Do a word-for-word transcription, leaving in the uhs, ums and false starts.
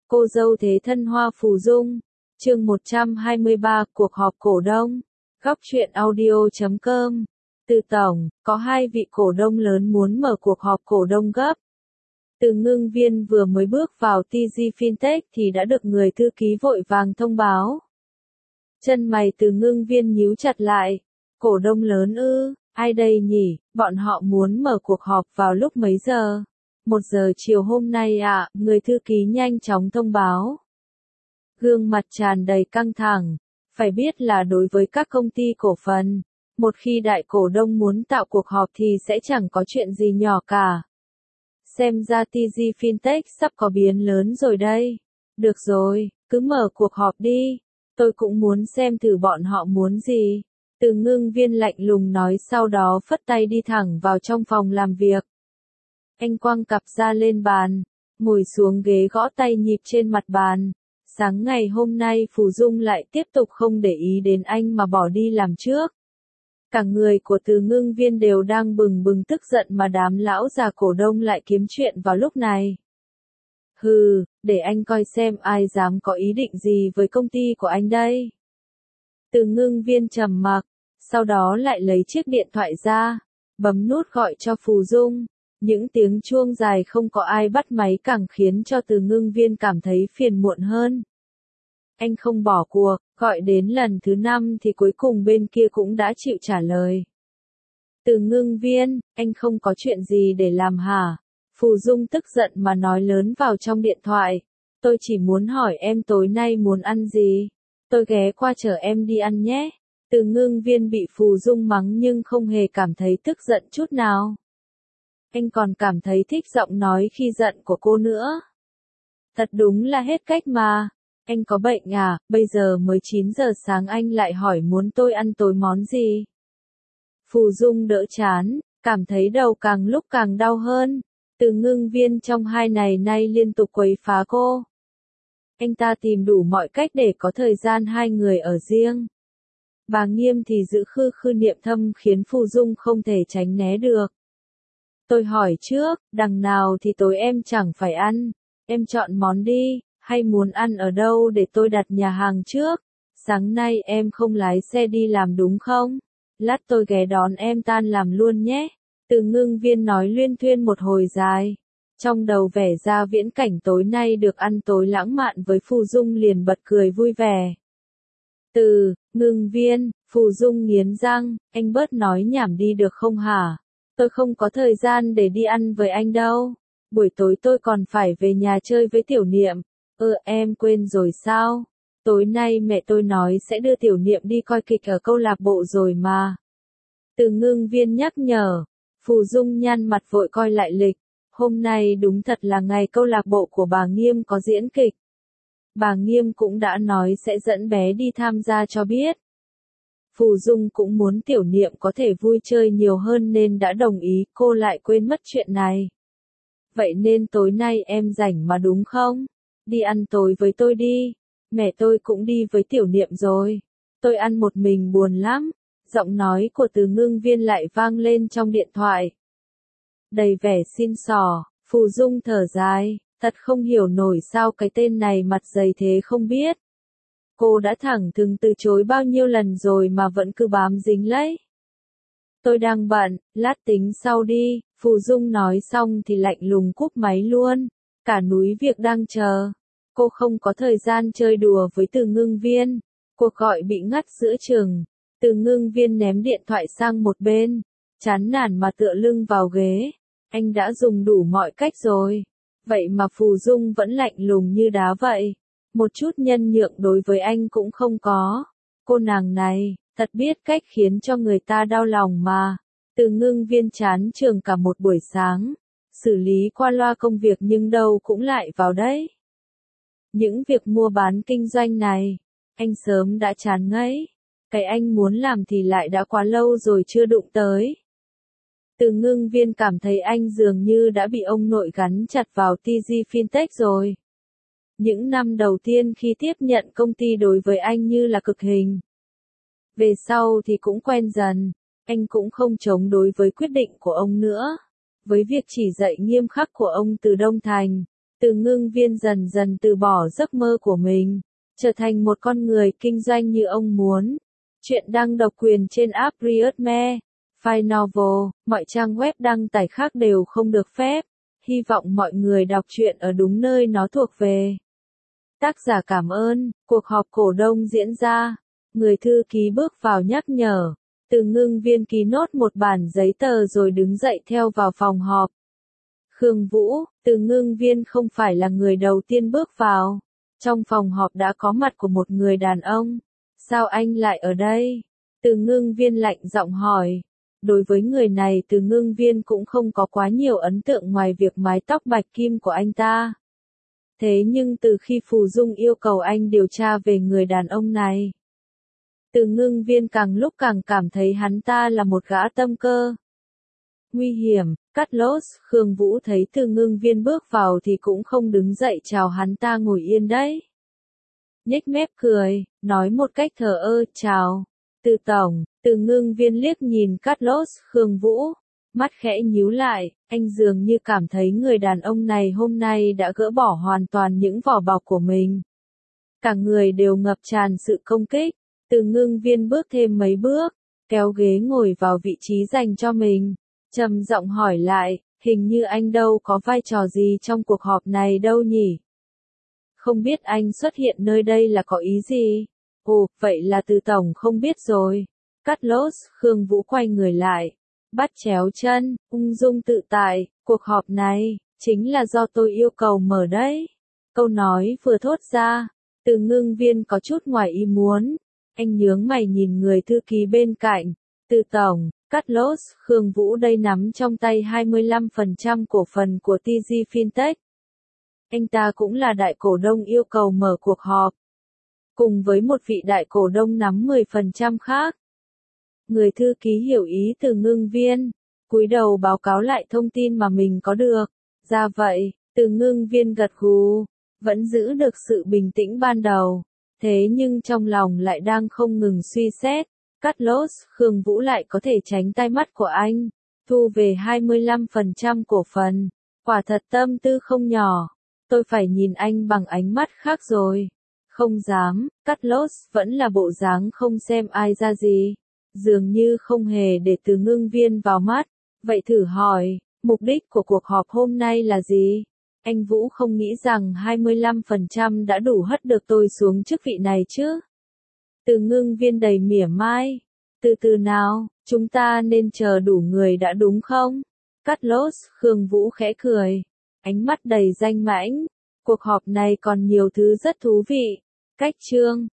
Cô dâu thế thân Hoa Phù Dung. Chương một trăm hai mươi ba, cuộc họp cổ đông. Góc truyện audio chấm com. Từ tổng, có hai vị cổ đông lớn muốn mở cuộc họp cổ đông gấp. Từ Ngưng Viên vừa mới bước vào tê giê Fintech thì đã được người thư ký vội vàng thông báo. Chân mày Từ Ngưng Viên nhíu chặt lại. Cổ đông lớn ư, ai đây nhỉ, bọn họ muốn mở cuộc họp vào lúc mấy giờ? Một giờ chiều hôm nay ạ, à, người thư ký nhanh chóng thông báo. Gương mặt tràn đầy căng thẳng, phải biết là đối với các công ty cổ phần, một khi đại cổ đông muốn tạo cuộc họp thì sẽ chẳng có chuyện gì nhỏ cả. Xem ra tê giê Fintech sắp có biến lớn rồi đây. Được rồi, cứ mở cuộc họp đi, tôi cũng muốn xem thử bọn họ muốn gì. Từ Ngưng Viên lạnh lùng nói, sau đó phất tay đi thẳng vào trong phòng làm việc. Anh quăng cặp ra lên bàn, ngồi xuống ghế gõ tay nhịp trên mặt bàn. Sáng ngày hôm nay Phù Dung lại tiếp tục không để ý đến anh mà bỏ đi làm trước. Cả người của Từ Ngưng Viên đều đang bừng bừng tức giận mà đám lão già cổ đông lại kiếm chuyện vào lúc này. Hừ, để anh coi xem ai dám có ý định gì với công ty của anh đây. Từ Ngưng Viên trầm mặc, sau đó lại lấy chiếc điện thoại ra, bấm nút gọi cho Phù Dung. Những tiếng chuông dài không có ai bắt máy càng khiến cho Từ Ngưng Viên cảm thấy phiền muộn hơn. Anh không bỏ cuộc, gọi đến lần thứ năm thì cuối cùng bên kia cũng đã chịu trả lời. Từ Ngưng Viên, anh không có chuyện gì để làm hả? Phù Dung tức giận mà nói lớn vào trong điện thoại. Tôi chỉ muốn hỏi em tối nay muốn ăn gì? Tôi ghé qua chở em đi ăn nhé. Từ Ngưng Viên bị Phù Dung mắng nhưng không hề cảm thấy tức giận chút nào. Anh còn cảm thấy thích giọng nói khi giận của cô nữa. Thật đúng là hết cách mà. Anh có bệnh à, bây giờ mới chín giờ sáng anh lại hỏi muốn tôi ăn tối món gì? Phù Dung đỡ chán, cảm thấy đầu càng lúc càng đau hơn. Từ Ngưng Viên trong hai ngày nay liên tục quấy phá cô. Anh ta tìm đủ mọi cách để có thời gian hai người ở riêng. Bà Nghiêm thì giữ khư khư niệm thâm khiến Phù Dung không thể tránh né được. Tôi hỏi trước, đằng nào thì tối em chẳng phải ăn, em chọn món đi, hay muốn ăn ở đâu để tôi đặt nhà hàng trước? Sáng nay em không lái xe đi làm đúng không? Lát tôi ghé đón em tan làm luôn nhé. Từ Ngưng Viên nói luyên thuyên một hồi dài. Trong đầu vẻ ra viễn cảnh tối nay được ăn tối lãng mạn với Phù Dung liền bật cười vui vẻ. Từ Ngưng Viên, Phù Dung nghiến răng, anh bớt nói nhảm đi được không hả? Tôi không có thời gian để đi ăn với anh đâu. Buổi tối tôi còn phải về nhà chơi với Tiểu Niệm. Ừ, em quên rồi sao? Tối nay mẹ tôi nói sẽ đưa Tiểu Niệm đi coi kịch ở câu lạc bộ rồi mà. Từ Ngưng Viên nhắc nhở. Phù Dung nhăn mặt vội coi lại lịch. Hôm nay đúng thật là ngày câu lạc bộ của bà Nghiêm có diễn kịch. Bà Nghiêm cũng đã nói sẽ dẫn bé đi tham gia cho biết. Phù Dung cũng muốn Tiểu Niệm có thể vui chơi nhiều hơn nên đã đồng ý, cô lại quên mất chuyện này. Vậy nên tối nay em rảnh mà đúng không? Đi ăn tối với tôi đi. Mẹ tôi cũng đi với Tiểu Niệm rồi. Tôi ăn một mình buồn lắm. Giọng nói của Từ Ngưng Viên lại vang lên trong điện thoại. Đầy vẻ xin xỏ, Phù Dung thở dài, thật không hiểu nổi sao cái tên này mặt dày thế không biết. Cô đã thẳng thừng từ chối bao nhiêu lần rồi mà vẫn cứ bám dính lấy. Tôi đang bận, lát tính sau đi, Phù Dung nói xong thì lạnh lùng cúp máy luôn. Cả núi việc đang chờ. Cô không có thời gian chơi đùa với Từ Ngưng Viên. Cuộc gọi bị ngắt giữa chừng. Từ Ngưng Viên ném điện thoại sang một bên. Chán nản mà tựa lưng vào ghế. Anh đã dùng đủ mọi cách rồi. Vậy mà Phù Dung vẫn lạnh lùng như đá vậy. Một chút nhân nhượng đối với anh cũng không có. Cô nàng này, thật biết cách khiến cho người ta đau lòng mà. Từ Ngưng Viên chán trường cả một buổi sáng. Xử lý qua loa công việc nhưng đâu cũng lại vào đấy. Những việc mua bán kinh doanh này, anh sớm đã chán ngấy. Cái anh muốn làm thì lại đã quá lâu rồi chưa đụng tới. Từ Ngưng Viên cảm thấy anh dường như đã bị ông nội gắn chặt vào tê giê Fintech rồi. Những năm đầu tiên khi tiếp nhận công ty đối với anh như là cực hình. Về sau thì cũng quen dần, anh cũng không chống đối với quyết định của ông nữa. Với việc chỉ dạy nghiêm khắc của ông từ Đông Thành, Từ Ngưng Viên dần dần từ bỏ giấc mơ của mình, trở thành một con người kinh doanh như ông muốn. Chuyện đăng độc quyền trên app Readme, File Novel, mọi trang web đăng tải khác đều không được phép. Hy vọng mọi người đọc truyện ở đúng nơi nó thuộc về. Tác giả cảm ơn. Cuộc họp cổ đông diễn ra. Người thư ký bước vào nhắc nhở. Từ Ngưng Viên ký nốt một bản giấy tờ rồi đứng dậy theo vào phòng họp. Khương Vũ, Từ Ngưng Viên không phải là người đầu tiên bước vào. Trong phòng họp đã có mặt của một người đàn ông. Sao anh lại ở đây? Từ Ngưng Viên lạnh giọng hỏi. Đối với người này Từ Ngưng Viên cũng không có quá nhiều ấn tượng ngoài việc mái tóc bạch kim của anh ta. Thế nhưng từ khi Phù Dung yêu cầu anh điều tra về người đàn ông này, Từ Ngưng Viên càng lúc càng cảm thấy hắn ta là một gã tâm cơ. Nguy hiểm, cắt lốt, Khương Vũ thấy Từ Ngưng Viên bước vào thì cũng không đứng dậy chào hắn ta ngồi yên đấy. Nhếch mép cười, nói một cách thờ ơ, chào. Từ tổng, Từ Ngưng Viên liếc nhìn cắt lốt, Khương Vũ. Mắt khẽ nhíu lại, anh dường như cảm thấy người đàn ông này hôm nay đã gỡ bỏ hoàn toàn những vỏ bọc của mình. Cả người đều ngập tràn sự công kích. Từ Ngưng Viên bước thêm mấy bước, kéo ghế ngồi vào vị trí dành cho mình. Trầm giọng hỏi lại, hình như anh đâu có vai trò gì trong cuộc họp này đâu nhỉ? Không biết anh xuất hiện nơi đây là có ý gì? Ồ, vậy là Từ tổng không biết rồi. Cắt lốt, Khương Vũ quay người lại, bắt chéo chân, ung dung tự tại, cuộc họp này, chính là do tôi yêu cầu mở đấy. Câu nói vừa thốt ra, Từ Ngưng Viên có chút ngoài ý muốn. Anh nhướng mày nhìn người thư ký bên cạnh. Từ tổng, cắt lốt, Khương Vũ đây nắm trong tay hai mươi lăm phần trăm cổ phần của tê giê Fintech. Anh ta cũng là đại cổ đông yêu cầu mở cuộc họp. Cùng với một vị đại cổ đông nắm mười phần trăm khác. Người thư ký hiểu ý Từ Ngưng Viên, cúi đầu báo cáo lại thông tin mà mình có được. Ra vậy, Từ Ngưng Viên gật gù, vẫn giữ được sự bình tĩnh ban đầu. Thế nhưng trong lòng lại đang không ngừng suy xét. Cắt lốt, Khương Vũ lại có thể tránh tai mắt của anh, thu về hai mươi lăm phần trăm cổ phần. Quả thật tâm tư không nhỏ. Tôi phải nhìn anh bằng ánh mắt khác rồi. Không dám, cắt lốt vẫn là bộ dáng không xem ai ra gì. Dường như không hề để Từ Ngưng Viên vào mắt. Vậy thử hỏi, mục đích của cuộc họp hôm nay là gì? Anh Vũ không nghĩ rằng hai mươi lăm phần trăm đã đủ hất được tôi xuống chức vị này chứ? Từ Ngưng Viên đầy mỉa mai. Từ từ nào, chúng ta nên chờ đủ người đã đúng không? Cắt lốt, Khương Vũ khẽ cười. Ánh mắt đầy danh mãnh. Cuộc họp này còn nhiều thứ rất thú vị. Cách chương.